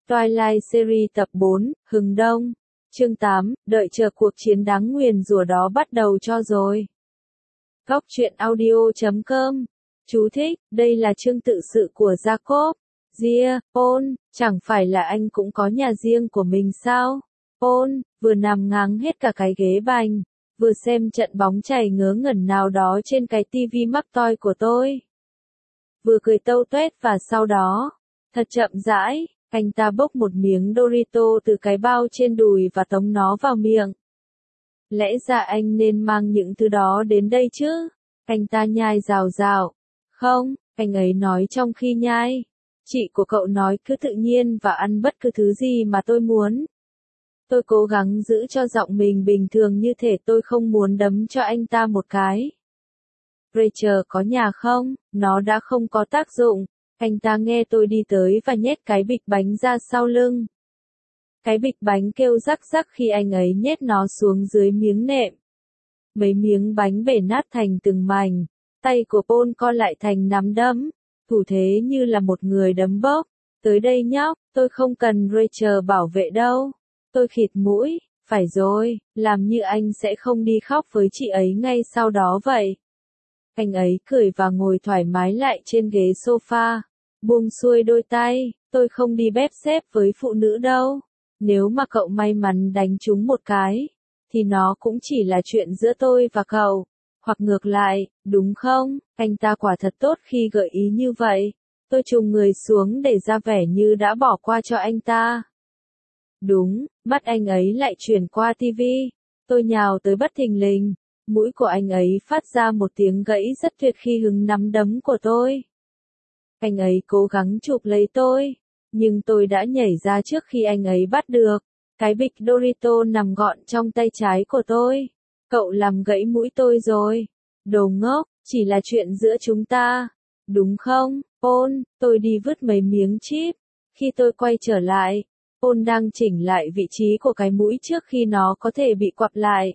Twilight series tập 4, Hừng Đông. Chương 8, đợi chờ cuộc chiến đáng nguyền rủa đó bắt đầu cho rồi. Góc truyện audio.com. Chú thích, đây là chương tự sự của Jacob. Paul, chẳng phải là anh cũng có nhà riêng của mình sao? Paul, vừa nằm ngáng hết cả cái ghế bành, vừa xem trận bóng chảy ngớ ngẩn nào đó trên cái tivi mắc toi của tôi. Vừa cười tâu tuét và sau đó, thật chậm rãi, anh ta bốc một miếng Dorito từ cái bao trên đùi và tống nó vào miệng. Lẽ ra anh nên mang những thứ đó đến đây chứ? Anh ta nhai rào rào. Không, anh ấy nói trong khi nhai. Chị của cậu nói cứ tự nhiên và ăn bất cứ thứ gì mà tôi muốn. Tôi cố gắng giữ cho giọng mình bình thường như thể tôi không muốn đấm cho anh ta một cái. Rachel có nhà không? Nó đã không có tác dụng. Anh ta nghe tôi đi tới và nhét cái bịch bánh ra sau lưng. Cái bịch bánh kêu rắc rắc khi anh ấy nhét nó xuống dưới miếng nệm. Mấy miếng bánh bể nát thành từng mảnh. Tay của Paul co lại thành nắm đấm. Thủ thế như là một người đấm bốc. Tới đây nhóc, tôi không cần Rachel bảo vệ đâu. Tôi khịt mũi, phải rồi, làm như anh sẽ không đi khóc với chị ấy ngay sau đó vậy. Anh ấy cười và ngồi thoải mái lại trên ghế sofa, buông xuôi đôi tay, tôi không đi bếp xếp với phụ nữ đâu. Nếu mà cậu may mắn đánh trúng một cái, thì nó cũng chỉ là chuyện giữa tôi và cậu. Hoặc ngược lại, đúng không? Anh ta quả thật tốt khi gợi ý như vậy. Tôi chùng người xuống để ra vẻ như đã bỏ qua cho anh ta. Đúng, mắt anh ấy lại chuyển qua tivi. Tôi nhào tới bất thình lình. Mũi của anh ấy phát ra một tiếng gãy rất tuyệt khi hứng nắm đấm của tôi. Anh ấy cố gắng chụp lấy tôi, nhưng tôi đã nhảy ra trước khi anh ấy bắt được. Cái bịch Dorito nằm gọn trong tay trái của tôi. Cậu làm gãy mũi tôi rồi. Đồ ngốc, chỉ là chuyện giữa chúng ta. Đúng không, Paul? Tôi đi vứt mấy miếng chip. Khi tôi quay trở lại, Paul đang chỉnh lại vị trí của cái mũi trước khi nó có thể bị quặp lại.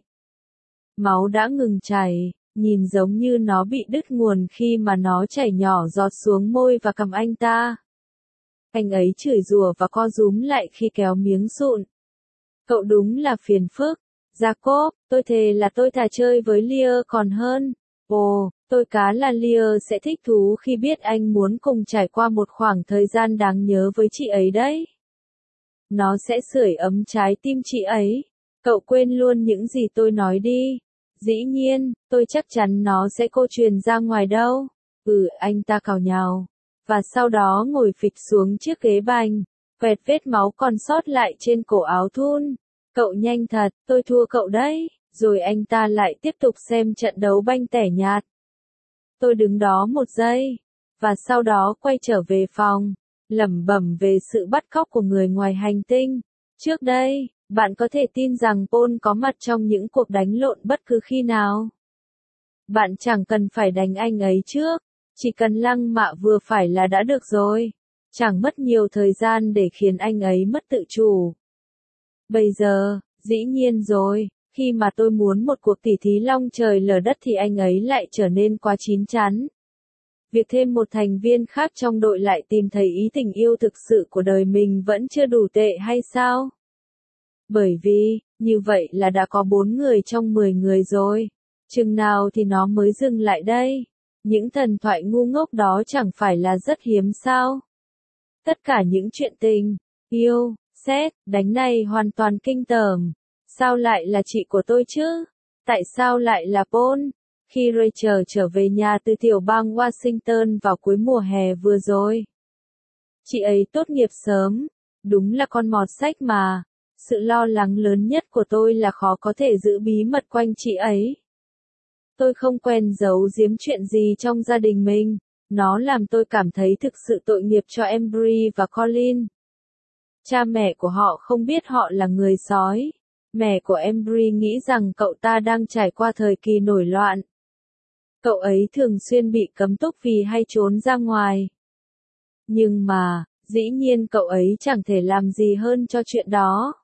Máu đã ngừng chảy, nhìn giống như nó bị đứt nguồn khi mà nó chảy nhỏ giọt xuống môi và cằm anh ta. Anh ấy chửi rủa và co rúm lại khi kéo miếng sụn. Cậu đúng là phiền phức. Jacob, tôi thề là tôi thà chơi với Leah còn hơn. Ồ, tôi cá là Leah sẽ thích thú khi biết anh muốn cùng trải qua một khoảng thời gian đáng nhớ với chị ấy đấy. Nó sẽ sưởi ấm trái tim chị ấy. Cậu quên luôn những gì tôi nói đi. Dĩ nhiên, tôi chắc chắn nó sẽ cô truyền ra ngoài đâu. Anh ta cào nhào. Và sau đó ngồi phịch xuống chiếc ghế bành, quẹt vết máu còn sót lại trên cổ áo thun. Cậu nhanh thật, tôi thua cậu đấy. Rồi anh ta lại tiếp tục xem trận đấu banh tẻ nhạt. Tôi đứng đó một giây, và sau đó quay trở về phòng, lẩm bẩm về sự bắt cóc của người ngoài hành tinh. Trước đây, bạn có thể tin rằng Paul có mặt trong những cuộc đánh lộn bất cứ khi nào. Bạn chẳng cần phải đánh anh ấy trước, chỉ cần lăng mạ vừa phải là đã được rồi. Chẳng mất nhiều thời gian để khiến anh ấy mất tự chủ. Bây giờ, dĩ nhiên rồi, khi mà tôi muốn một cuộc tỉ thí long trời lở đất thì anh ấy lại trở nên quá chín chắn. Việc thêm một thành viên khác trong đội lại tìm thấy ý tình yêu thực sự của đời mình vẫn chưa đủ tệ hay sao? Bởi vì, như vậy là đã có 4 người trong 10 người rồi. Chừng nào thì nó mới dừng lại đây? Những thần thoại ngu ngốc đó chẳng phải là rất hiếm sao? Tất cả những chuyện tình, yêu, xét, đánh này hoàn toàn kinh tởm. Sao lại là chị của tôi chứ? Tại sao lại là Paul? Khi Rachel trở về nhà từ tiểu bang Washington vào cuối mùa hè vừa rồi. Chị ấy tốt nghiệp sớm. Đúng là con mọt sách mà. Sự lo lắng lớn nhất của tôi là khó có thể giữ bí mật quanh chị ấy. Tôi không quen giấu giếm chuyện gì trong gia đình mình. Nó làm tôi cảm thấy thực sự tội nghiệp cho Embry và Colin. Cha mẹ của họ không biết họ là người sói. Mẹ của Embry nghĩ rằng cậu ta đang trải qua thời kỳ nổi loạn. Cậu ấy thường xuyên bị cấm túc vì hay trốn ra ngoài. Nhưng mà, dĩ nhiên cậu ấy chẳng thể làm gì hơn cho chuyện đó.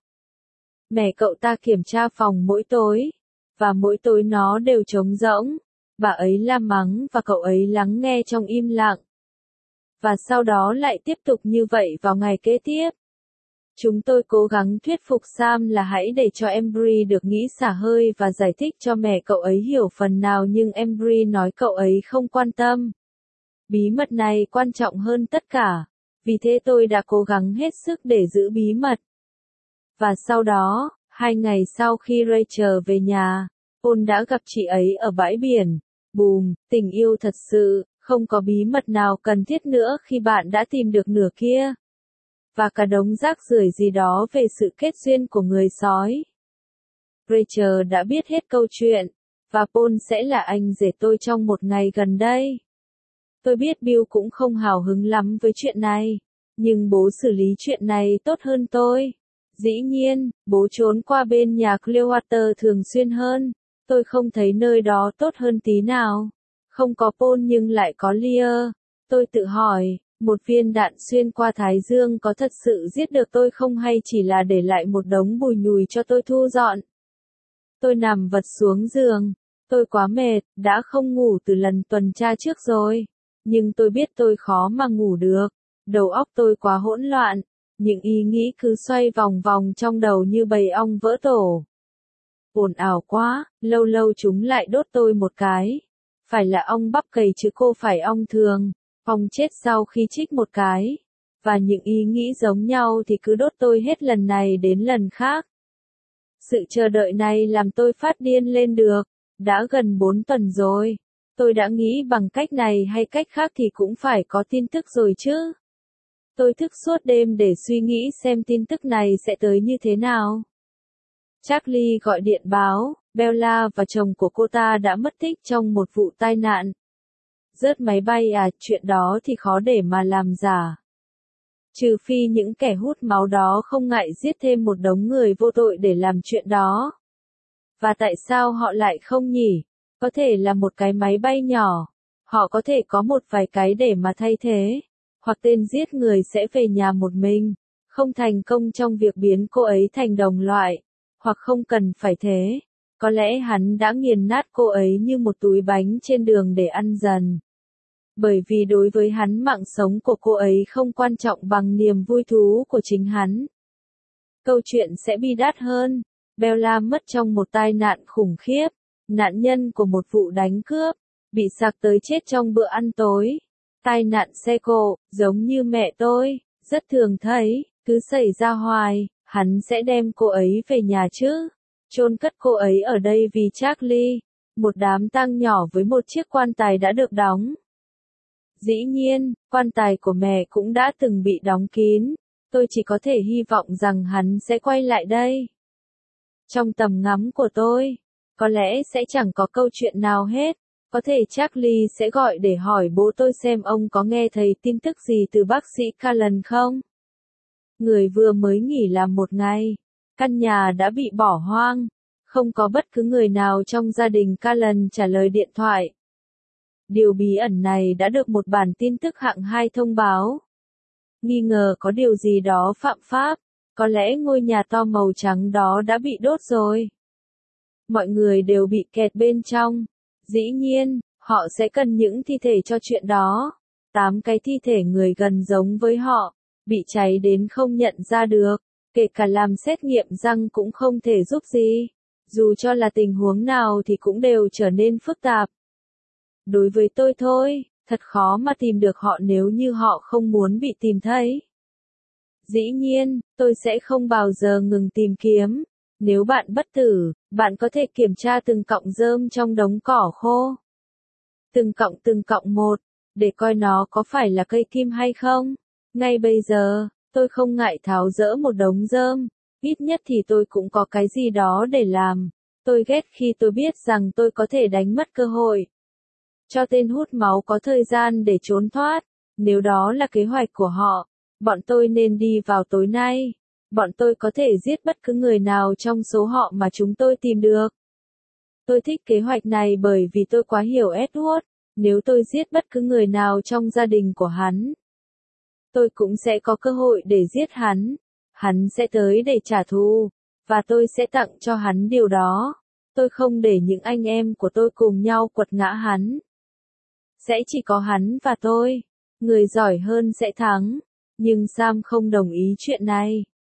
Mẹ cậu ta kiểm tra phòng mỗi tối, và mỗi tối nó đều trống rỗng. Bà ấy la mắng và cậu ấy lắng nghe trong im lặng. Và sau đó lại tiếp tục như vậy vào ngày kế tiếp. Chúng tôi cố gắng thuyết phục Sam là hãy để cho Embry được nghỉ xả hơi và giải thích cho mẹ cậu ấy hiểu phần nào, nhưng Embry nói cậu ấy không quan tâm. Bí mật này quan trọng hơn tất cả. Vì thế tôi đã cố gắng hết sức để giữ bí mật. Và sau đó, 2 ngày sau khi Rachel về nhà, Paul đã gặp chị ấy ở bãi biển. Bùm, tình yêu thật sự, không có bí mật nào cần thiết nữa khi bạn đã tìm được nửa kia. Và cả đống rác rưởi gì đó về sự kết duyên của người sói. Rachel đã biết hết câu chuyện, và Paul sẽ là anh rể tôi trong một ngày gần đây. Tôi biết Bill cũng không hào hứng lắm với chuyện này, nhưng bố xử lý chuyện này tốt hơn tôi. Dĩ nhiên, bố trốn qua bên nhà Clearwater thường xuyên hơn, tôi không thấy nơi đó tốt hơn tí nào. Không có Paul nhưng lại có Leah. Tôi tự hỏi, một viên đạn xuyên qua Thái Dương có thật sự giết được tôi không, hay chỉ là để lại một đống bùi nhùi cho tôi thu dọn? Tôi nằm vật xuống giường. Tôi quá mệt, đã không ngủ từ lần tuần tra trước rồi. Nhưng tôi biết tôi khó mà ngủ được. Đầu óc tôi quá hỗn loạn. Những ý nghĩ cứ xoay vòng vòng trong đầu như bầy ong vỡ tổ. Ồn ào quá, lâu lâu chúng lại đốt tôi một cái. Phải là ong bắp cày chứ cô phải ong thường. Ong chết sau khi chích một cái. Và những ý nghĩ giống nhau thì cứ đốt tôi hết lần này đến lần khác. Sự chờ đợi này làm tôi phát điên lên được. Đã gần 4 tuần rồi. Tôi đã nghĩ bằng cách này hay cách khác thì cũng phải có tin tức rồi chứ. Tôi thức suốt đêm để suy nghĩ xem tin tức này sẽ tới như thế nào. Charlie gọi điện báo, Bella và chồng của cô ta đã mất tích trong một vụ tai nạn. Rớt máy bay à, chuyện đó thì khó để mà làm giả. Trừ phi những kẻ hút máu đó không ngại giết thêm một đống người vô tội để làm chuyện đó. Và tại sao họ lại không nhỉ? Có thể là một cái máy bay nhỏ. Họ có thể có một vài cái để mà thay thế. Hoặc tên giết người sẽ về nhà một mình. Không thành công trong việc biến cô ấy thành đồng loại. Hoặc không cần phải thế. Có lẽ hắn đã nghiền nát cô ấy như một túi bánh trên đường để ăn dần. Bởi vì đối với hắn mạng sống của cô ấy không quan trọng bằng niềm vui thú của chính hắn. Câu chuyện sẽ bi đát hơn. Bella mất trong một tai nạn khủng khiếp. Nạn nhân của một vụ đánh cướp. Bị sặc tới chết trong bữa ăn tối. Tai nạn xe cộ, giống như mẹ tôi. Rất thường thấy, cứ xảy ra hoài. Hắn sẽ đem cô ấy về nhà chứ. Chôn cất cô ấy ở đây vì Charlie. Một đám tang nhỏ với một chiếc quan tài đã được đóng. Dĩ nhiên, quan tài của mẹ cũng đã từng bị đóng kín. Tôi chỉ có thể hy vọng rằng hắn sẽ quay lại đây. Trong tầm ngắm của tôi, có lẽ sẽ chẳng có câu chuyện nào hết. Có thể Charlie sẽ gọi để hỏi bố tôi xem ông có nghe thấy tin tức gì từ bác sĩ Callan không. Người vừa mới nghỉ làm một ngày. Căn nhà đã bị bỏ hoang. Không có bất cứ người nào trong gia đình Callan trả lời điện thoại. Điều bí ẩn này đã được một bản tin tức hạng 2 thông báo. Nghi ngờ có điều gì đó phạm pháp. Có lẽ ngôi nhà to màu trắng đó đã bị đốt rồi. Mọi người đều bị kẹt bên trong. Dĩ nhiên, họ sẽ cần những thi thể cho chuyện đó. 8 cái thi thể người gần giống với họ, bị cháy đến không nhận ra được. Kể cả làm xét nghiệm răng cũng không thể giúp gì. Dù cho là tình huống nào thì cũng đều trở nên phức tạp. Đối với tôi thôi, thật khó mà tìm được họ nếu như họ không muốn bị tìm thấy. Dĩ nhiên, tôi sẽ không bao giờ ngừng tìm kiếm. Nếu bạn bất tử, bạn có thể kiểm tra từng cọng rơm trong đống cỏ khô. Từng cọng một, để coi nó có phải là cây kim hay không. Ngay bây giờ, tôi không ngại tháo dỡ một đống rơm. Ít nhất thì tôi cũng có cái gì đó để làm. Tôi ghét khi tôi biết rằng tôi có thể đánh mất cơ hội. Cho tên hút máu có thời gian để trốn thoát. Nếu đó là kế hoạch của họ, bọn tôi nên đi vào tối nay. Bọn tôi có thể giết bất cứ người nào trong số họ mà chúng tôi tìm được. Tôi thích kế hoạch này bởi vì tôi quá hiểu Edward. Nếu tôi giết bất cứ người nào trong gia đình của hắn, tôi cũng sẽ có cơ hội để giết hắn. Hắn sẽ tới để trả thù, và tôi sẽ tặng cho hắn điều đó. Tôi không để những anh em của tôi cùng nhau quật ngã hắn. Sẽ chỉ có hắn và tôi. Người giỏi hơn sẽ thắng. Nhưng Sam không đồng ý chuyện này.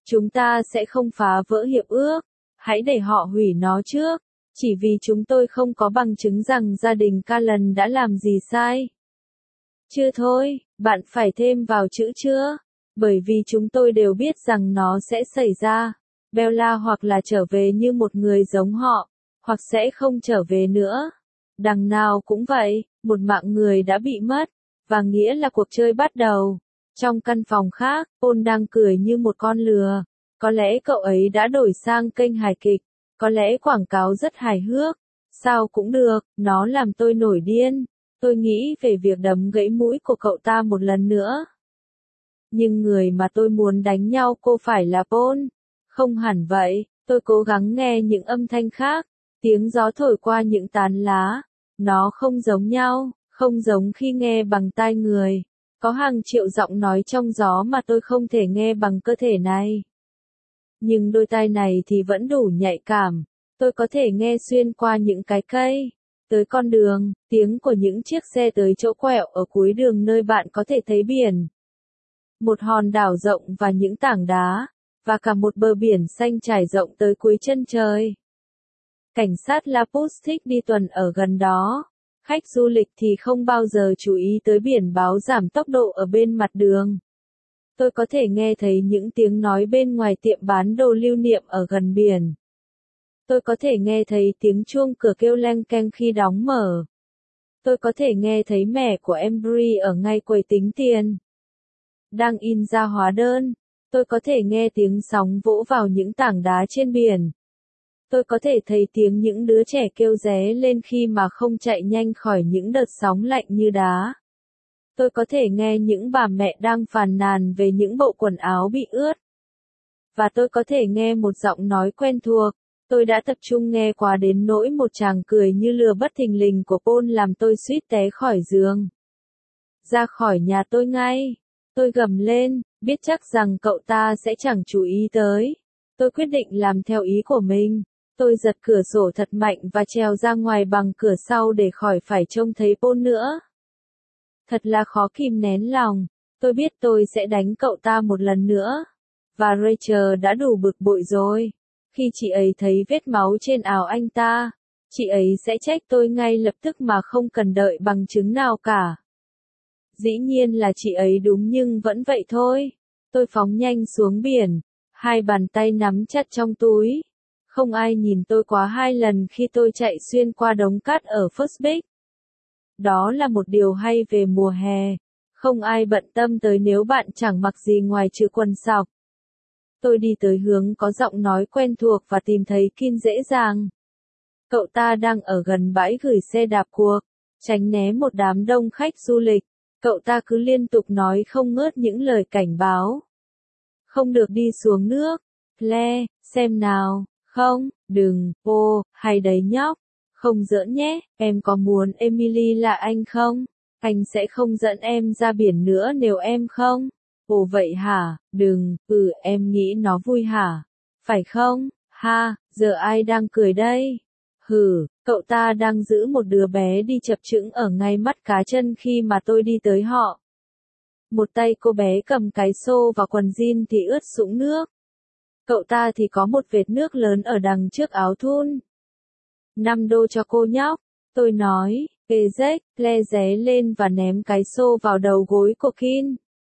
Chúng ta sẽ không phá vỡ hiệp ước. Hãy để họ hủy nó trước. Chỉ vì chúng tôi không có bằng chứng rằng gia đình Callan đã làm gì sai. Chưa thôi, bạn phải thêm vào chữ chưa. Bởi vì chúng tôi đều biết rằng nó sẽ xảy ra. Bella hoặc là trở về như một người giống họ, hoặc sẽ không trở về nữa. Đằng nào cũng vậy, một mạng người đã bị mất, và nghĩa là cuộc chơi bắt đầu. Trong căn phòng khác, Paul đang cười như một con lừa. Có lẽ cậu ấy đã đổi sang kênh hài kịch, có lẽ quảng cáo rất hài hước. Sao cũng được, nó làm tôi nổi điên. Tôi nghĩ về việc đấm gãy mũi của cậu ta một lần nữa. Nhưng người mà tôi muốn đánh nhau cô phải là Paul. Không hẳn vậy, tôi cố gắng nghe những âm thanh khác. Tiếng gió thổi qua những tán lá. Nó không giống nhau, không giống khi nghe bằng tai người. Có hàng triệu giọng nói trong gió mà tôi không thể nghe bằng cơ thể này. Nhưng đôi tai này thì vẫn đủ nhạy cảm. Tôi có thể nghe xuyên qua những cái cây, tới con đường, tiếng của những chiếc xe tới chỗ quẹo ở cuối đường nơi bạn có thể thấy biển. Một hòn đảo rộng và những tảng đá, và cả một bờ biển xanh trải rộng tới cuối chân trời. Cảnh sát Lapus thích đi tuần ở gần đó. Khách du lịch thì không bao giờ chú ý tới biển báo giảm tốc độ ở bên mặt đường. Tôi có thể nghe thấy những tiếng nói bên ngoài tiệm bán đồ lưu niệm ở gần biển. Tôi có thể nghe thấy tiếng chuông cửa kêu leng keng khi đóng mở. Tôi có thể nghe thấy mẹ của Embry ở ngay quầy tính tiền. Đang in ra hóa đơn. Tôi có thể nghe tiếng sóng vỗ vào những tảng đá trên biển. Tôi có thể thấy tiếng những đứa trẻ kêu ré lên khi mà không chạy nhanh khỏi những đợt sóng lạnh như đá. Tôi có thể nghe những bà mẹ đang phàn nàn về những bộ quần áo bị ướt. Và tôi có thể nghe một giọng nói quen thuộc. Tôi đã tập trung nghe quá đến nỗi một tràng cười như lừa bất thình lình của Paul làm tôi suýt té khỏi giường. Ra khỏi nhà tôi ngay. Tôi gầm lên, biết chắc rằng cậu ta sẽ chẳng chú ý tới. Tôi quyết định làm theo ý của mình. Tôi giật cửa sổ thật mạnh và trèo ra ngoài bằng cửa sau để khỏi phải trông thấy Paul nữa. Thật là khó kìm nén lòng. Tôi biết tôi sẽ đánh cậu ta một lần nữa. Và Rachel đã đủ bực bội rồi. Khi chị ấy thấy vết máu trên áo anh ta, chị ấy sẽ trách tôi ngay lập tức mà không cần đợi bằng chứng nào cả. Dĩ nhiên là chị ấy đúng nhưng vẫn vậy thôi. Tôi phóng nhanh xuống biển, hai bàn tay nắm chặt trong túi. Không ai nhìn tôi quá 2 lần khi tôi chạy xuyên qua đống cát ở First Beach. Đó là một điều hay về mùa hè. Không ai bận tâm tới nếu bạn chẳng mặc gì ngoài trừ quần sọc. Tôi đi tới hướng có giọng nói quen thuộc và tìm thấy Kin dễ dàng. Cậu ta đang ở gần bãi gửi xe đạp cuộc, tránh né một đám đông khách du lịch. Cậu ta cứ liên tục nói không ngớt những lời cảnh báo. Không được đi xuống nước. Claire, xem nào. Không, đừng, hay đấy nhóc. Không giỡn nhé, em có muốn Emily là anh không? Anh sẽ không dẫn em ra biển nữa nếu em không. Ồ vậy hả, đừng, em nghĩ nó vui hả? Phải không? Ha, giờ ai đang cười đây? Cậu ta đang giữ một đứa bé đi chập chững ở ngay mắt cá chân khi mà tôi đi tới họ. Một tay cô bé cầm cái xô và quần jean thì ướt sũng nước. Cậu ta thì có một vệt nước lớn ở đằng trước áo thun. $5 cho cô nhóc, tôi nói, Ezek, le ré lên và ném cái xô vào đầu gối của Kin.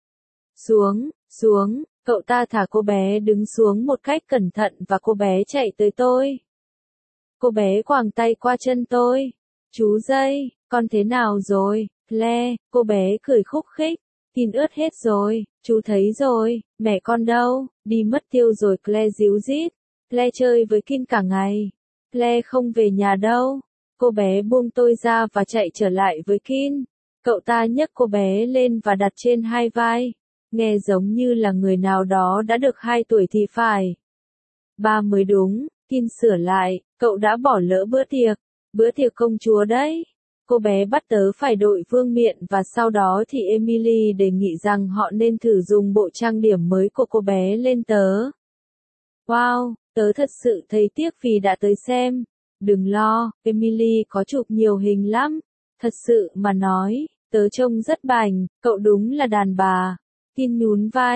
Xuống, cậu ta thả cô bé đứng xuống một cách cẩn thận và cô bé chạy tới tôi. Cô bé quàng tay qua chân tôi. Chú dây, con thế nào rồi, Claire? Cô bé cười khúc khích. Kin ướt hết rồi, chú thấy rồi, mẹ con đâu, đi mất tiêu rồi Claire díu dít. Claire chơi với Kin cả ngày. Claire không về nhà đâu. Cô bé buông tôi ra và chạy trở lại với Kin. Cậu ta nhấc cô bé lên và đặt trên hai vai. Nghe giống như là người nào đó đã được 2 tuổi thì phải. 3 mới đúng, Kin sửa lại, cậu đã bỏ lỡ bữa tiệc công chúa đấy. Cô bé bắt tớ phải đội vương miện và sau đó thì Emily đề nghị rằng họ nên thử dùng bộ trang điểm mới của cô bé lên tớ. Wow, tớ thật sự thấy tiếc vì đã tới xem. Đừng lo, Emily có chụp nhiều hình lắm. Thật sự mà nói, tớ trông rất bảnh, cậu đúng là đàn bà. Kin nhún vai,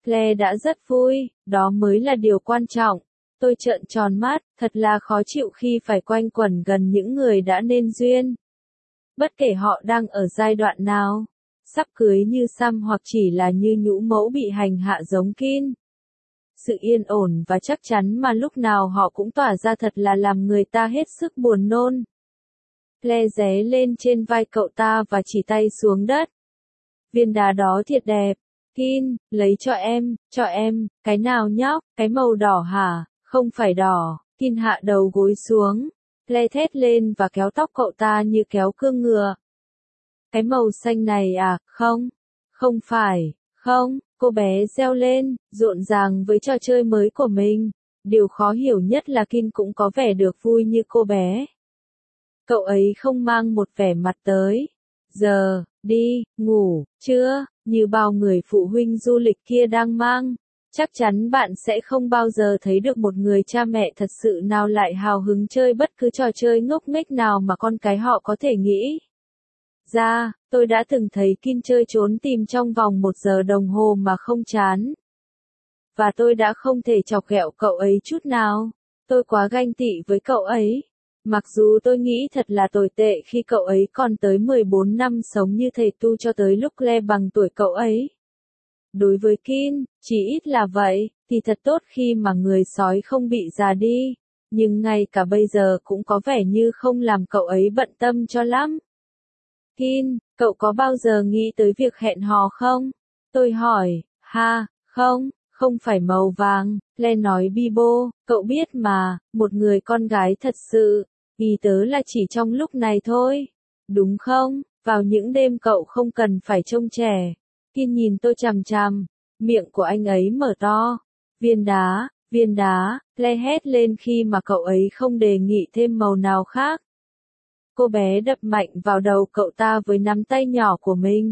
Claire đã rất vui, đó mới là điều quan trọng. Tôi trợn tròn mắt, thật là khó chịu khi phải quanh quẩn gần những người đã nên duyên. Bất kể họ đang ở giai đoạn nào, sắp cưới như Sam hoặc chỉ là như nhũ mẫu bị hành hạ giống Kin. Sự yên ổn và chắc chắn mà lúc nào họ cũng tỏa ra thật là làm người ta hết sức buồn nôn. Claire ré lên trên vai cậu ta và chỉ tay xuống đất. Viên đá đó thiệt đẹp. Kin, lấy cho em, cái nào nhóc, cái màu đỏ hả, không phải đỏ. Kin hạ đầu gối xuống. Claire thét lên và kéo tóc cậu ta như kéo cương ngựa. Cái màu xanh này à, không phải, không, cô bé reo lên, rộn ràng với trò chơi mới của mình. Điều khó hiểu nhất là Kin cũng có vẻ được vui như cô bé. Cậu ấy không mang một vẻ mặt tới. Giờ, đi, ngủ, chưa, như bao người phụ huynh du lịch kia đang mang. Chắc chắn bạn sẽ không bao giờ thấy được một người cha mẹ thật sự nào lại hào hứng chơi bất cứ trò chơi ngốc nghếch nào mà con cái họ có thể nghĩ ra. Tôi đã từng thấy Kin chơi trốn tìm trong vòng 1 giờ đồng hồ mà không chán. Và tôi đã không thể chọc ghẹo cậu ấy chút nào. Tôi quá ganh tị với cậu ấy. Mặc dù tôi nghĩ thật là tồi tệ khi cậu ấy còn tới 14 năm sống như thầy tu cho tới lúc Claire bằng tuổi cậu ấy. Đối với Kin, chỉ ít là vậy, thì thật tốt khi mà người sói không bị già đi. Nhưng ngay cả bây giờ cũng có vẻ như không làm cậu ấy bận tâm cho lắm. Kin, cậu có bao giờ nghĩ tới việc hẹn hò không? Tôi hỏi, không phải màu vàng, Claire nói bi bô, cậu biết mà, một người con gái thật sự, ý tớ là chỉ trong lúc này thôi. Đúng không? Vào những đêm cậu không cần phải trông trẻ. Kin nhìn tôi chằm chằm, miệng của anh ấy mở to. Viên đá, Claire hét lên khi mà cậu ấy không đề nghị thêm màu nào khác. Cô bé đập mạnh vào đầu cậu ta với nắm tay nhỏ của mình.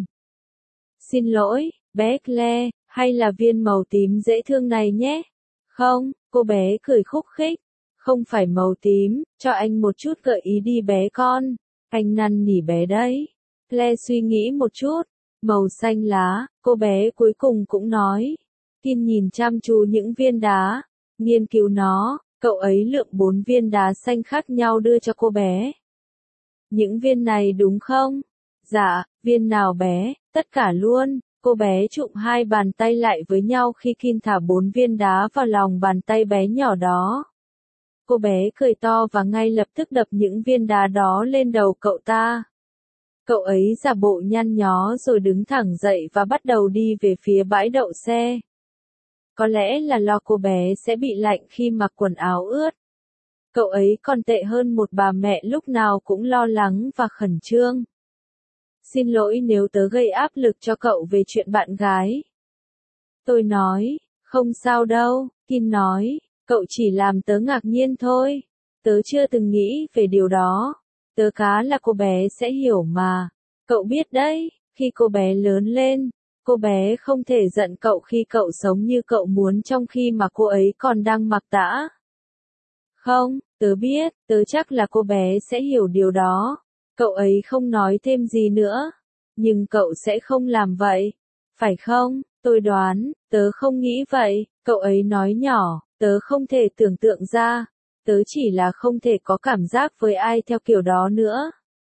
Xin lỗi, bé Claire, hay là viên màu tím dễ thương này nhé? Không, cô bé cười khúc khích. Không phải màu tím, cho anh một chút gợi ý đi bé con. Anh năn nỉ bé đấy. Claire suy nghĩ một chút. Màu xanh lá, cô bé cuối cùng cũng nói. Kin nhìn chăm chú những viên đá. Nghiên cứu nó, cậu ấy lượm 4 viên đá xanh khác nhau đưa cho cô bé. Những viên này đúng không? Dạ, viên nào bé, tất cả luôn. Cô bé chụm 2 bàn tay lại với nhau khi Kin thả 4 viên đá vào lòng bàn tay bé nhỏ đó. Cô bé cười to và ngay lập tức đập những viên đá đó lên đầu cậu ta. Cậu ấy giả bộ nhăn nhó rồi đứng thẳng dậy và bắt đầu đi về phía bãi đậu xe. Có lẽ là lo cô bé sẽ bị lạnh khi mặc quần áo ướt. Cậu ấy còn tệ hơn một bà mẹ lúc nào cũng lo lắng và khẩn trương. Xin lỗi nếu tớ gây áp lực cho cậu về chuyện bạn gái. Tôi nói, không sao đâu, Kin nói, cậu chỉ làm tớ ngạc nhiên thôi. Tớ chưa từng nghĩ về điều đó. Tớ cá là cô bé sẽ hiểu mà. Cậu biết đấy, khi cô bé lớn lên, cô bé không thể giận cậu khi cậu sống như cậu muốn trong khi mà cô ấy còn đang mặc tã. Không, tớ biết, tớ chắc là cô bé sẽ hiểu điều đó. Cậu ấy không nói thêm gì nữa. Nhưng cậu sẽ không làm vậy. Phải không? Tôi đoán, tớ không nghĩ vậy. Cậu ấy nói nhỏ, tớ không thể tưởng tượng ra. Tớ chỉ là không thể có cảm giác với ai theo kiểu đó nữa.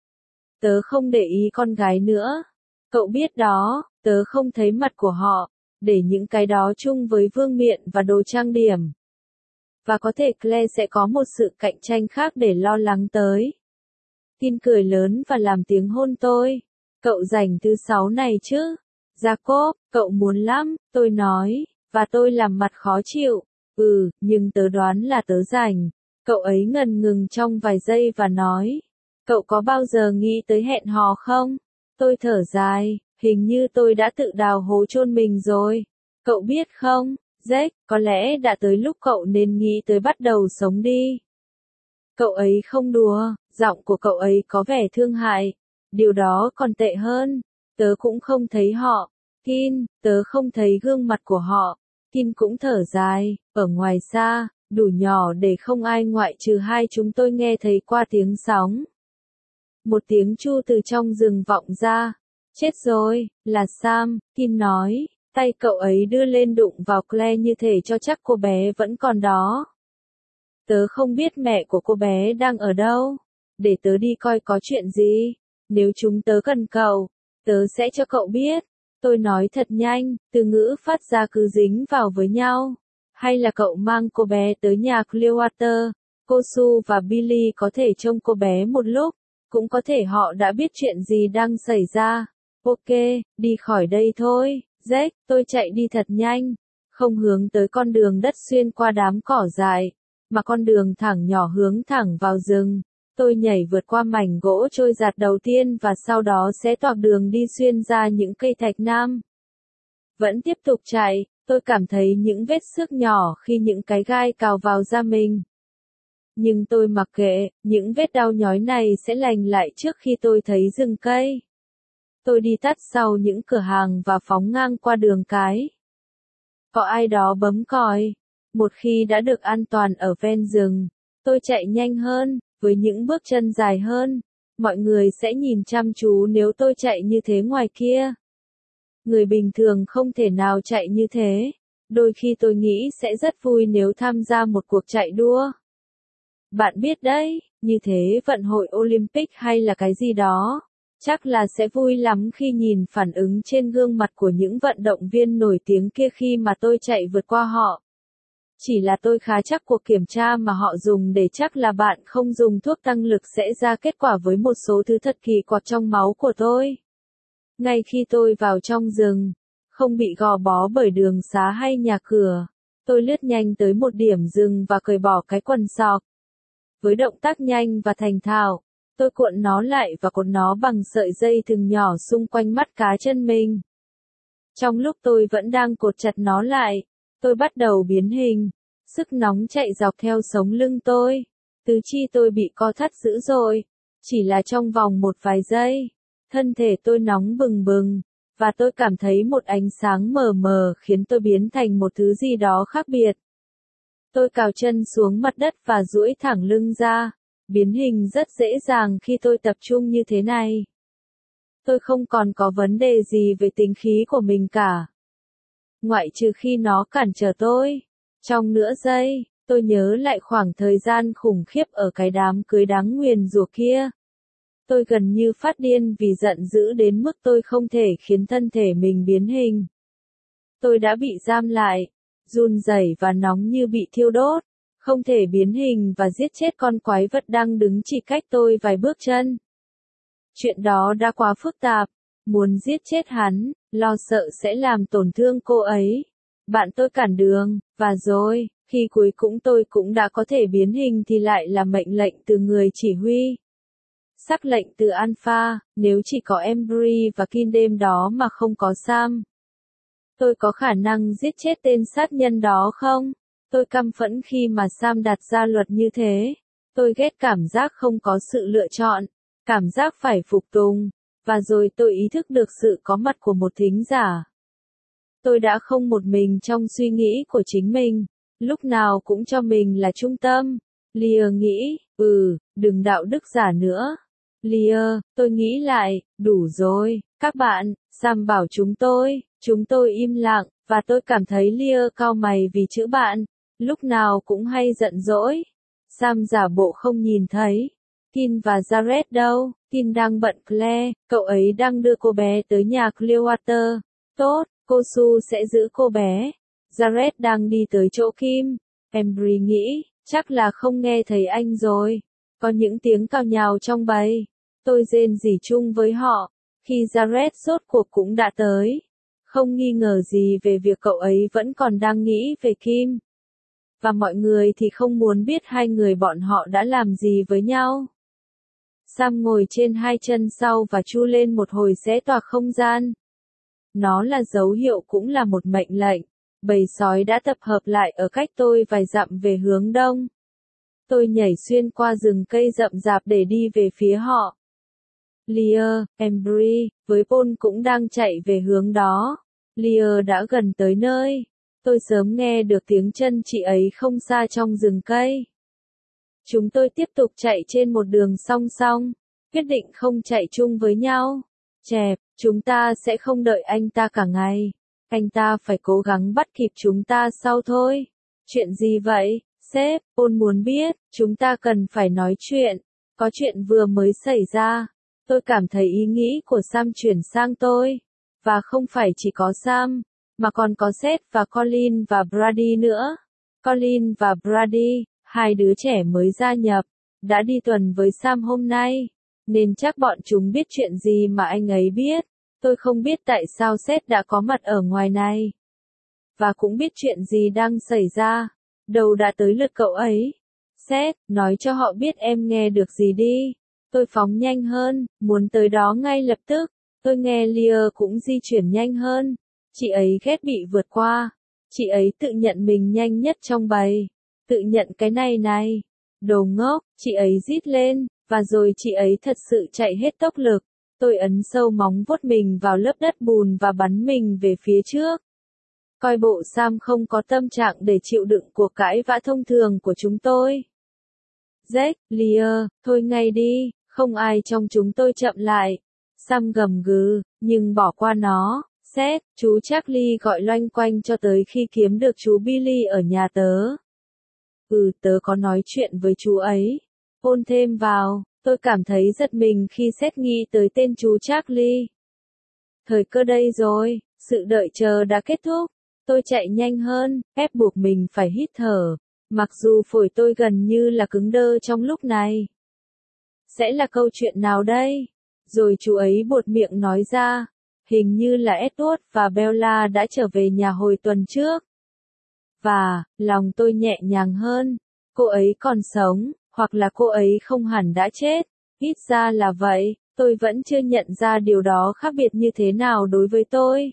Tớ không để ý con gái nữa. Cậu biết đó, tớ không thấy mặt của họ. Để những cái đó chung với vương miện và đồ trang điểm. Và có thể Claire sẽ có một sự cạnh tranh khác để lo lắng tới. Kin cười lớn và làm tiếng hôn tôi. Cậu rảnh thứ 6 này chứ? Jacob, cậu muốn lắm, tôi nói. Và tôi làm mặt khó chịu. Nhưng tớ đoán là tớ rảnh. Cậu ấy ngần ngừng trong vài giây và nói. Cậu có bao giờ nghĩ tới hẹn hò không? Tôi thở dài, hình như tôi đã tự đào hố chôn mình rồi. Cậu biết không, Jack, có lẽ đã tới lúc cậu nên nghĩ tới bắt đầu sống đi. Cậu ấy không đùa, giọng của cậu ấy có vẻ thương hại. Điều đó còn tệ hơn. Tớ cũng không thấy họ. Kin, tớ không thấy gương mặt của họ. Kin cũng thở dài, ở ngoài xa, đủ nhỏ để không ai ngoại trừ hai chúng tôi nghe thấy qua tiếng sóng. Một tiếng chu từ trong rừng vọng ra. Chết rồi, là Sam, Kin nói. Tay cậu ấy đưa lên đụng vào Claire như thể cho chắc cô bé vẫn còn đó. Tớ không biết mẹ của cô bé đang ở đâu. Để tớ đi coi có chuyện gì. Nếu chúng tớ cần cậu, tớ sẽ cho cậu biết. Tôi nói thật nhanh, từ ngữ phát ra cứ dính vào với nhau. Hay là cậu mang cô bé tới nhà Clearwater, cô Sue và Billy có thể trông cô bé một lúc. Cũng có thể họ đã biết chuyện gì đang xảy ra. Ok, đi khỏi đây thôi. Jack, tôi chạy đi thật nhanh. Không hướng tới con đường đất xuyên qua đám cỏ dại, mà con đường thẳng nhỏ hướng thẳng vào rừng. Tôi nhảy vượt qua mảnh gỗ trôi giạt đầu tiên và sau đó sẽ toạc đường đi xuyên ra những cây thạch nam. Vẫn tiếp tục chạy, tôi cảm thấy những vết xước nhỏ khi những cái gai cào vào da mình. Nhưng tôi mặc kệ, những vết đau nhói này sẽ lành lại trước khi tôi thấy rừng cây. Tôi đi tắt sau những cửa hàng và phóng ngang qua đường cái. Có ai đó bấm còi. Một khi đã được an toàn ở ven rừng, tôi chạy nhanh hơn, với những bước chân dài hơn. Mọi người sẽ nhìn chăm chú nếu tôi chạy như thế ngoài kia. Người bình thường không thể nào chạy như thế. Đôi khi tôi nghĩ sẽ rất vui nếu tham gia một cuộc chạy đua. Bạn biết đấy, như thế vận hội Olympic hay là cái gì đó. Chắc là sẽ vui lắm khi nhìn phản ứng trên gương mặt của những vận động viên nổi tiếng kia khi mà tôi chạy vượt qua họ. Chỉ là tôi khá chắc cuộc kiểm tra mà họ dùng để chắc là bạn không dùng thuốc tăng lực sẽ ra kết quả với một số thứ thật kỳ quặc trong máu của tôi. Ngay khi tôi vào trong rừng, không bị gò bó bởi đường xá hay nhà cửa, tôi lướt nhanh tới một điểm dừng và cởi bỏ cái quần sọc. Với động tác nhanh và thành thạo, tôi cuộn nó lại và cột nó bằng sợi dây thừng nhỏ xung quanh mắt cá chân mình. Trong lúc tôi vẫn đang cột chặt nó lại, tôi bắt đầu biến hình. Sức nóng chạy dọc theo sống lưng tôi. Tứ chi tôi bị co thắt dữ dội. Chỉ là trong vòng một vài giây. Thân thể tôi nóng bừng bừng. Và tôi cảm thấy một ánh sáng mờ mờ khiến tôi biến thành một thứ gì đó khác biệt. Tôi cào chân xuống mặt đất và duỗi thẳng lưng ra. Biến hình rất dễ dàng khi tôi tập trung như thế này. Tôi không còn có vấn đề gì về tính khí của mình cả. Ngoại trừ khi nó cản trở tôi. Trong nửa giây, tôi nhớ lại khoảng thời gian khủng khiếp ở cái đám cưới đáng nguyền rủa kia. Tôi gần như phát điên vì giận dữ đến mức tôi không thể khiến thân thể mình biến hình. Tôi đã bị giam lại, run rẩy và nóng như bị thiêu đốt, không thể biến hình và giết chết con quái vật đang đứng chỉ cách tôi vài bước chân. Chuyện đó đã quá phức tạp, muốn giết chết hắn, lo sợ sẽ làm tổn thương cô ấy. Bạn tôi cản đường, và rồi, khi cuối cùng tôi cũng đã có thể biến hình thì lại là mệnh lệnh từ người chỉ huy. Sắc lệnh từ Alpha, nếu chỉ có Embry và Kin đêm đó mà không có Sam. Tôi có khả năng giết chết tên sát nhân đó không? Tôi căm phẫn khi mà Sam đặt ra luật như thế. Tôi ghét cảm giác không có sự lựa chọn, cảm giác phải phục tùng, và rồi tôi ý thức được sự có mặt của một thính giả. Tôi đã không một mình trong suy nghĩ của chính mình, lúc nào cũng cho mình là trung tâm. Lear nghĩ, đừng đạo đức giả nữa. Lear, tôi nghĩ lại, đủ rồi, các bạn, Sam bảo chúng tôi im lặng, và tôi cảm thấy Lear cau mày vì chữ bạn, lúc nào cũng hay giận dỗi. Sam giả bộ không nhìn thấy. Kin và Jared đâu? Kin đang bận Claire, cậu ấy đang đưa cô bé tới nhà Clearwater. Tốt, cô Sue sẽ giữ cô bé. Jared đang đi tới chỗ Kim. Embry nghĩ, chắc là không nghe thấy anh rồi. Có những tiếng cào nhào trong bầy. Tôi rên rỉ chung với họ. Khi Jared rốt cuộc cũng đã tới. Không nghi ngờ gì về việc cậu ấy vẫn còn đang nghĩ về Kim. Và mọi người thì không muốn biết hai người bọn họ đã làm gì với nhau. Sam ngồi trên hai chân sau và chu lên một hồi xé toạc không gian. Nó là dấu hiệu cũng là một mệnh lệnh. Bầy sói đã tập hợp lại ở cách tôi vài dặm về hướng đông. Tôi nhảy xuyên qua rừng cây rậm rạp để đi về phía họ. Lear, Embry, với Paul cũng đang chạy về hướng đó. Lear đã gần tới nơi. Tôi sớm nghe được tiếng chân chị ấy không xa trong rừng cây. Chúng tôi tiếp tục chạy trên một đường song song, quyết định không chạy chung với nhau. Chẹp, chúng ta sẽ không đợi anh ta cả ngày. Anh ta phải cố gắng bắt kịp chúng ta sau thôi. Chuyện gì vậy, sếp? Paul muốn biết, chúng ta cần phải nói chuyện. Có chuyện vừa mới xảy ra. Tôi cảm thấy ý nghĩ của Sam chuyển sang tôi. Và không phải chỉ có Sam, mà còn có Seth và Colin và Brady nữa. Colin và Brady, hai đứa trẻ mới gia nhập, đã đi tuần với Sam hôm nay, nên chắc bọn chúng biết chuyện gì mà anh ấy biết. Tôi không biết tại sao Seth đã có mặt ở ngoài này. Và cũng biết chuyện gì đang xảy ra. Đầu đã tới lượt cậu ấy. Seth, nói cho họ biết em nghe được gì đi. Tôi phóng nhanh hơn, muốn tới đó ngay lập tức. Tôi nghe Leah cũng di chuyển nhanh hơn. Chị ấy ghét bị vượt qua. Chị ấy tự nhận mình nhanh nhất trong bầy. Tự nhận cái này. Đồ ngốc, chị ấy rít lên, và rồi chị ấy thật sự chạy hết tốc lực. Tôi ấn sâu móng vuốt mình vào lớp đất bùn và bắn mình về phía trước. Coi bộ Sam không có tâm trạng để chịu đựng cuộc cãi vã thông thường của chúng tôi. Jack, Leah, thôi ngay đi, không ai trong chúng tôi chậm lại. Sam gầm gừ, nhưng bỏ qua nó. Seth, chú Charlie gọi loanh quanh cho tới khi kiếm được chú Billy ở nhà tớ. Tớ có nói chuyện với chú ấy. Paul thêm vào, tôi cảm thấy giật mình khi Seth nghĩ tới tên chú Charlie. Thời cơ đây rồi, sự đợi chờ đã kết thúc. Tôi chạy nhanh hơn, ép buộc mình phải hít thở, mặc dù phổi tôi gần như là cứng đơ trong lúc này. Sẽ là câu chuyện nào đây? Rồi chú ấy buột miệng nói ra, hình như là Edward và Bella đã trở về nhà hồi tuần trước. Và, lòng tôi nhẹ nhàng hơn, cô ấy còn sống, hoặc là cô ấy không hẳn đã chết, ít ra là vậy, tôi vẫn chưa nhận ra điều đó khác biệt như thế nào đối với tôi.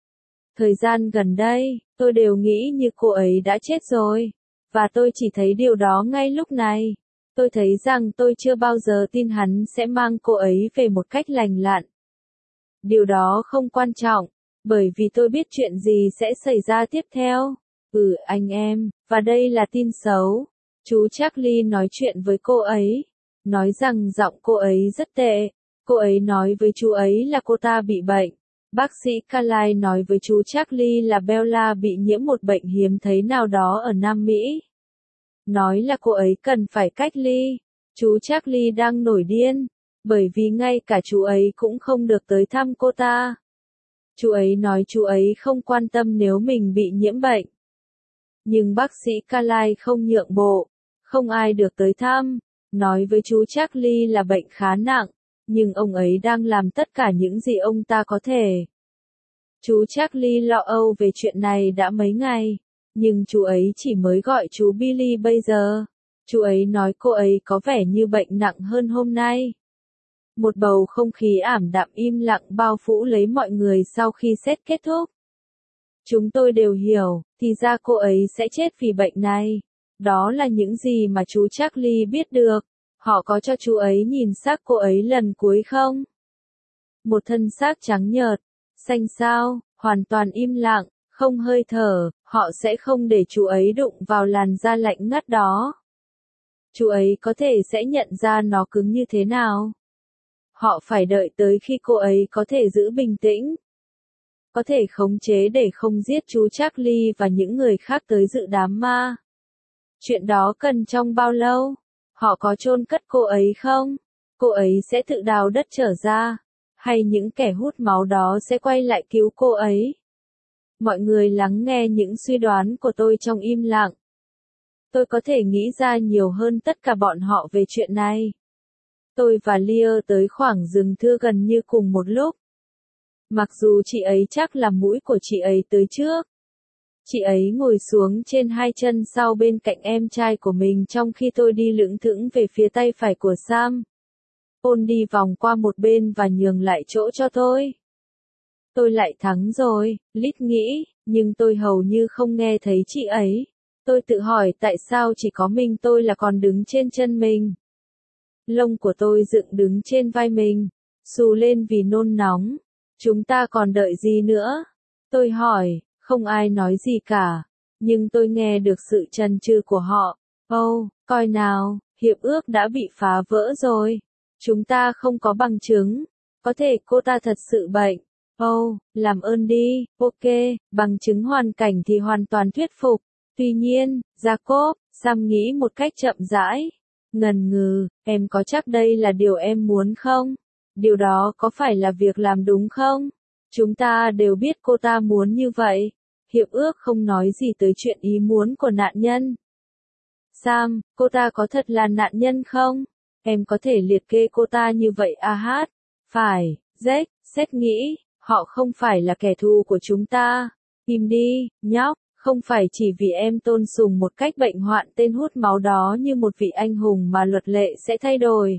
Thời gian gần đây, tôi đều nghĩ như cô ấy đã chết rồi, và tôi chỉ thấy điều đó ngay lúc này. Tôi thấy rằng tôi chưa bao giờ tin hắn sẽ mang cô ấy về một cách lành lặn. Điều đó không quan trọng, bởi vì tôi biết chuyện gì sẽ xảy ra tiếp theo. Anh em, và đây là tin xấu. Chú Charlie nói chuyện với cô ấy, nói rằng giọng cô ấy rất tệ. Cô ấy nói với chú ấy là cô ta bị bệnh. Bác sĩ Carlyle nói với chú Charlie là Bella bị nhiễm một bệnh hiếm thấy nào đó ở Nam Mỹ. Nói là cô ấy cần phải cách ly. Chú Charlie đang nổi điên, bởi vì ngay cả chú ấy cũng không được tới thăm cô ta. Chú ấy nói chú ấy không quan tâm nếu mình bị nhiễm bệnh. Nhưng bác sĩ Carlyle không nhượng bộ, không ai được tới thăm, nói với chú Charlie là bệnh khá nặng, nhưng ông ấy đang làm tất cả những gì ông ta có thể. Chú Charlie lo âu về chuyện này đã mấy ngày, nhưng chú ấy chỉ mới gọi chú Billy bây giờ. Chú ấy nói cô ấy có vẻ như bệnh nặng hơn hôm nay. Một bầu không khí ảm đạm im lặng bao phủ lấy mọi người sau khi xét kết thúc. Chúng tôi đều hiểu, thì ra cô ấy sẽ chết vì bệnh này. Đó là những gì mà chú Charlie biết được. Họ có cho chú ấy nhìn xác cô ấy lần cuối không? Một thân xác trắng nhợt, xanh xao, hoàn toàn im lặng, không hơi thở, họ sẽ không để chú ấy đụng vào làn da lạnh ngắt đó. Chú ấy có thể sẽ nhận ra nó cứng như thế nào. Họ phải đợi tới khi cô ấy có thể giữ bình tĩnh. Có thể khống chế để không giết chú Charlie và những người khác tới dự đám ma. Chuyện đó cần trong bao lâu? Họ có chôn cất cô ấy không? Cô ấy sẽ tự đào đất trở ra? Hay những kẻ hút máu đó sẽ quay lại cứu cô ấy? Mọi người lắng nghe những suy đoán của tôi trong im lặng. Tôi có thể nghĩ ra nhiều hơn tất cả bọn họ về chuyện này. Tôi và Leah tới khoảng rừng thưa gần như cùng một lúc. Mặc dù chị ấy chắc là mũi của chị ấy tới trước. Chị ấy ngồi xuống trên hai chân sau bên cạnh em trai của mình trong khi tôi đi lững thững về phía tay phải của Sam. Paul đi vòng qua một bên và nhường lại chỗ cho tôi. Tôi lại thắng rồi, Lít nghĩ, nhưng tôi hầu như không nghe thấy chị ấy. Tôi tự hỏi tại sao chỉ có mình tôi là còn đứng trên chân mình. Lông của tôi dựng đứng trên vai mình, xù lên vì nôn nóng. Chúng ta còn đợi gì nữa? Tôi hỏi, không ai nói gì cả. Nhưng tôi nghe được sự chần chừ của họ. Coi nào, hiệp ước đã bị phá vỡ rồi. Chúng ta không có bằng chứng. Có thể cô ta thật sự bệnh. Oh, làm ơn đi, ok, bằng chứng hoàn cảnh thì hoàn toàn thuyết phục. Tuy nhiên, Jacob, Sam nghĩ một cách chậm rãi. Ngần ngừ, em có chắc đây là điều em muốn không? Điều đó có phải là việc làm đúng không? Chúng ta đều biết cô ta muốn như vậy. Hiệp ước không nói gì tới chuyện ý muốn của nạn nhân. Sam, cô ta có thật là nạn nhân không? Em có thể liệt kê cô ta như vậy hát. Phải, Jack, Seth nghĩ, họ không phải là kẻ thù của chúng ta. Im đi, nhóc, không phải chỉ vì em tôn sùng một cách bệnh hoạn tên hút máu đó như một vị anh hùng mà luật lệ sẽ thay đổi.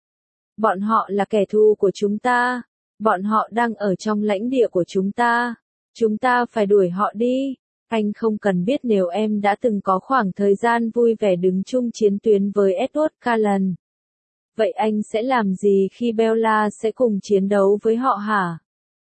Bọn họ là kẻ thù của chúng ta. Bọn họ đang ở trong lãnh địa của chúng ta. Chúng ta phải đuổi họ đi. Anh không cần biết nếu em đã từng có khoảng thời gian vui vẻ đứng chung chiến tuyến với Edward Cullen. Vậy anh sẽ làm gì khi Bella sẽ cùng chiến đấu với họ hả?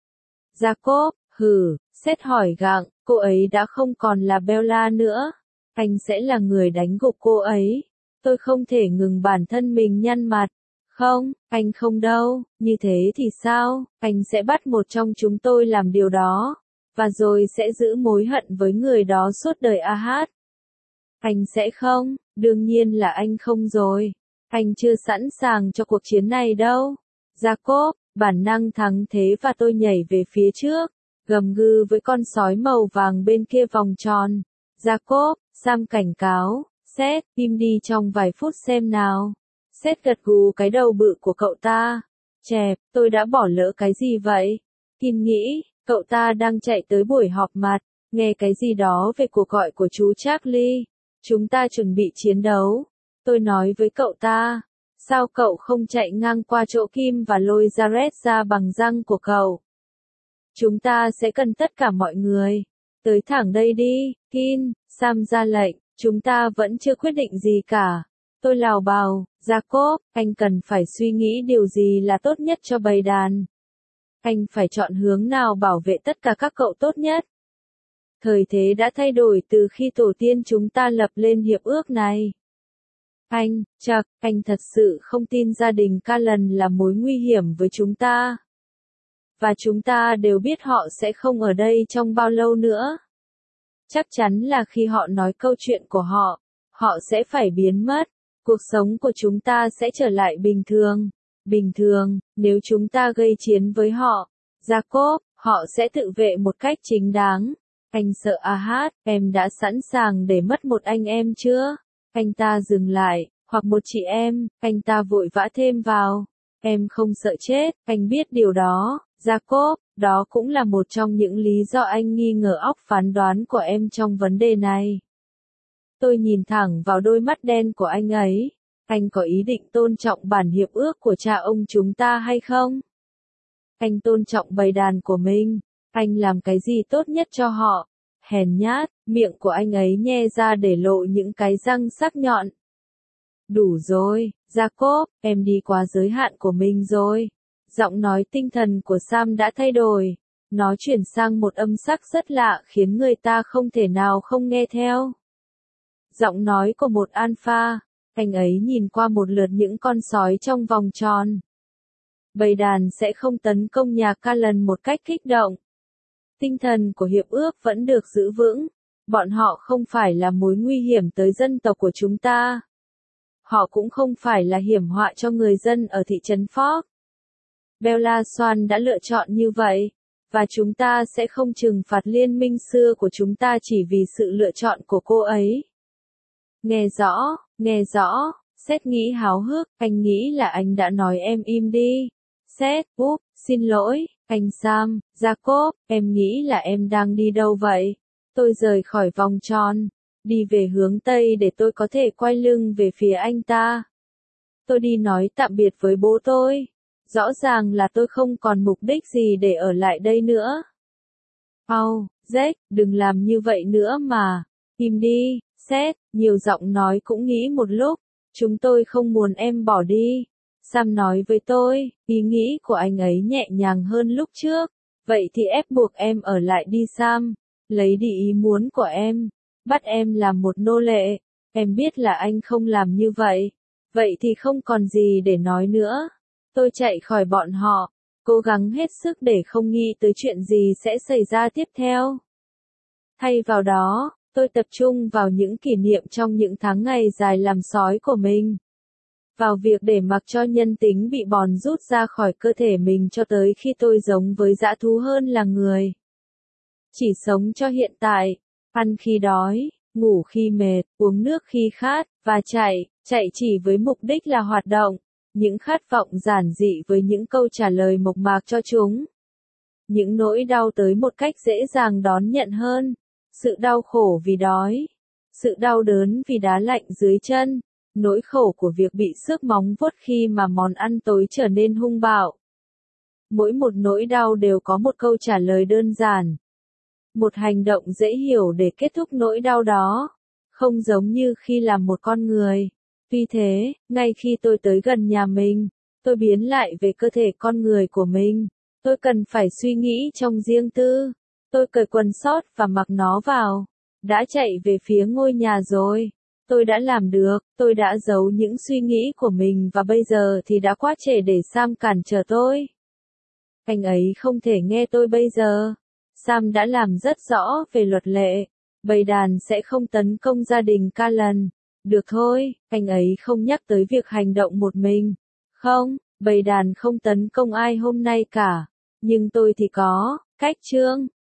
Jacob, Seth hỏi gặng, cô ấy đã không còn là Bella nữa. Anh sẽ là người đánh gục cô ấy. Tôi không thể ngừng bản thân mình nhăn mặt. Không, anh không đâu, như thế thì sao, anh sẽ bắt một trong chúng tôi làm điều đó, và rồi sẽ giữ mối hận với người đó suốt đời hát. Anh sẽ không, đương nhiên là anh không rồi. Anh chưa sẵn sàng cho cuộc chiến này đâu. Jacob, bản năng thắng thế và tôi nhảy về phía trước, gầm gừ với con sói màu vàng bên kia vòng tròn. Jacob, Sam cảnh cáo, Seth, im đi trong vài phút xem nào. Seth gật gù cái đầu bự của cậu ta. Chẹp, tôi đã bỏ lỡ cái gì vậy? Kim nghĩ, cậu ta đang chạy tới buổi họp mặt, nghe cái gì đó về cuộc gọi của chú Charlie. Chúng ta chuẩn bị chiến đấu. Tôi nói với cậu ta, sao cậu không chạy ngang qua chỗ Kim và lôi Jared ra bằng răng của cậu? Chúng ta sẽ cần tất cả mọi người. Tới thẳng đây đi, Kim, Sam ra lệnh, chúng ta vẫn chưa quyết định gì cả. Tôi lào bào, Jacob, anh cần phải suy nghĩ điều gì là tốt nhất cho bầy đàn. Anh phải chọn hướng nào bảo vệ tất cả các cậu tốt nhất. Thời thế đã thay đổi từ khi tổ tiên chúng ta lập lên hiệp ước này. Anh thật sự không tin gia đình Cullen là mối nguy hiểm với chúng ta. Và chúng ta đều biết họ sẽ không ở đây trong bao lâu nữa. Chắc chắn là khi họ nói câu chuyện của họ, họ sẽ phải biến mất. Cuộc sống của chúng ta sẽ trở lại bình thường. Bình thường, nếu chúng ta gây chiến với họ, Jacob, họ sẽ tự vệ một cách chính đáng. Anh sợ hát, em đã sẵn sàng để mất một anh em chưa? Anh ta dừng lại, hoặc một chị em, anh ta vội vã thêm vào. Em không sợ chết, anh biết điều đó, Jacob, đó cũng là một trong những lý do anh nghi ngờ óc phán đoán của em trong vấn đề này. Tôi nhìn thẳng vào đôi mắt đen của anh ấy. Anh có ý định tôn trọng bản hiệp ước của cha ông chúng ta hay không? Anh tôn trọng bầy đàn của mình. Anh làm cái gì tốt nhất cho họ? Hèn nhát, miệng của anh ấy nhe ra để lộ những cái răng sắc nhọn. Đủ rồi, Jacob, em đi quá giới hạn của mình rồi. Giọng nói tinh thần của Sam đã thay đổi. Nó chuyển sang một âm sắc rất lạ khiến người ta không thể nào không nghe theo. Giọng nói của một alpha. Anh ấy nhìn qua một lượt những con sói trong vòng tròn. Bầy đàn sẽ không tấn công nhà Cullen một cách kích động. Tinh thần của hiệp ước vẫn được giữ vững. Bọn họ không phải là mối nguy hiểm tới dân tộc của chúng ta. Họ cũng không phải là hiểm họa cho người dân ở thị trấn Fork. Bella Swan đã lựa chọn như vậy, và chúng ta sẽ không trừng phạt liên minh xưa của chúng ta chỉ vì sự lựa chọn của cô ấy. Nghe rõ, Seth nghĩ háo hức, anh nghĩ là anh đã nói em im đi. Seth, xin lỗi, anh Sam, Jacob, em nghĩ là em đang đi đâu vậy? Tôi rời khỏi vòng tròn, đi về hướng Tây để tôi có thể quay lưng về phía anh ta. Tôi đi nói tạm biệt với bố tôi. Rõ ràng là tôi không còn mục đích gì để ở lại đây nữa. Jack, đừng làm như vậy nữa mà. Im đi, Seth, nhiều giọng nói cũng nghĩ một lúc. Chúng tôi không muốn em bỏ đi. Sam nói với tôi, ý nghĩ của anh ấy nhẹ nhàng hơn lúc trước. Vậy thì ép buộc em ở lại đi Sam. Lấy đi ý muốn của em. Bắt em làm một nô lệ. Em biết là anh không làm như vậy. Vậy thì không còn gì để nói nữa. Tôi chạy khỏi bọn họ. cố gắng hết sức để không nghĩ tới chuyện gì sẽ xảy ra tiếp theo. Thay vào đó, tôi tập trung vào những kỷ niệm trong những tháng ngày dài làm sói của mình. Vào việc để mặc cho nhân tính bị bòn rút ra khỏi cơ thể mình cho tới khi tôi giống với dã thú hơn là người. Chỉ sống cho hiện tại, ăn khi đói, ngủ khi mệt, uống nước khi khát, và chạy chỉ với mục đích là hoạt động. Những khát vọng giản dị với những câu trả lời mộc mạc cho chúng. Những nỗi đau tới một cách dễ dàng đón nhận hơn. Sự đau khổ vì đói. Sự đau đớn vì đá lạnh dưới chân. Nỗi khổ của việc bị xước móng vuốt khi mà món ăn tối trở nên hung bạo. Mỗi một nỗi đau đều có một câu trả lời đơn giản. Một hành động dễ hiểu để kết thúc nỗi đau đó. Không giống như khi làm một con người. Tuy thế, ngay khi tôi tới gần nhà mình, tôi biến lại về cơ thể con người của mình. Tôi cần phải suy nghĩ trong riêng tư. Tôi cởi quần sót và mặc nó vào. Đã chạy về phía ngôi nhà rồi. Tôi đã làm được, tôi đã giấu những suy nghĩ của mình và bây giờ thì đã quá trễ để Sam cản trở tôi. Anh ấy không thể nghe tôi bây giờ. Sam đã làm rất rõ về luật lệ. Bầy đàn sẽ không tấn công gia đình Callan. Được thôi, anh ấy không nhắc tới việc hành động một mình. Không, bầy đàn không tấn công ai hôm nay cả. Nhưng tôi thì có, cách chương.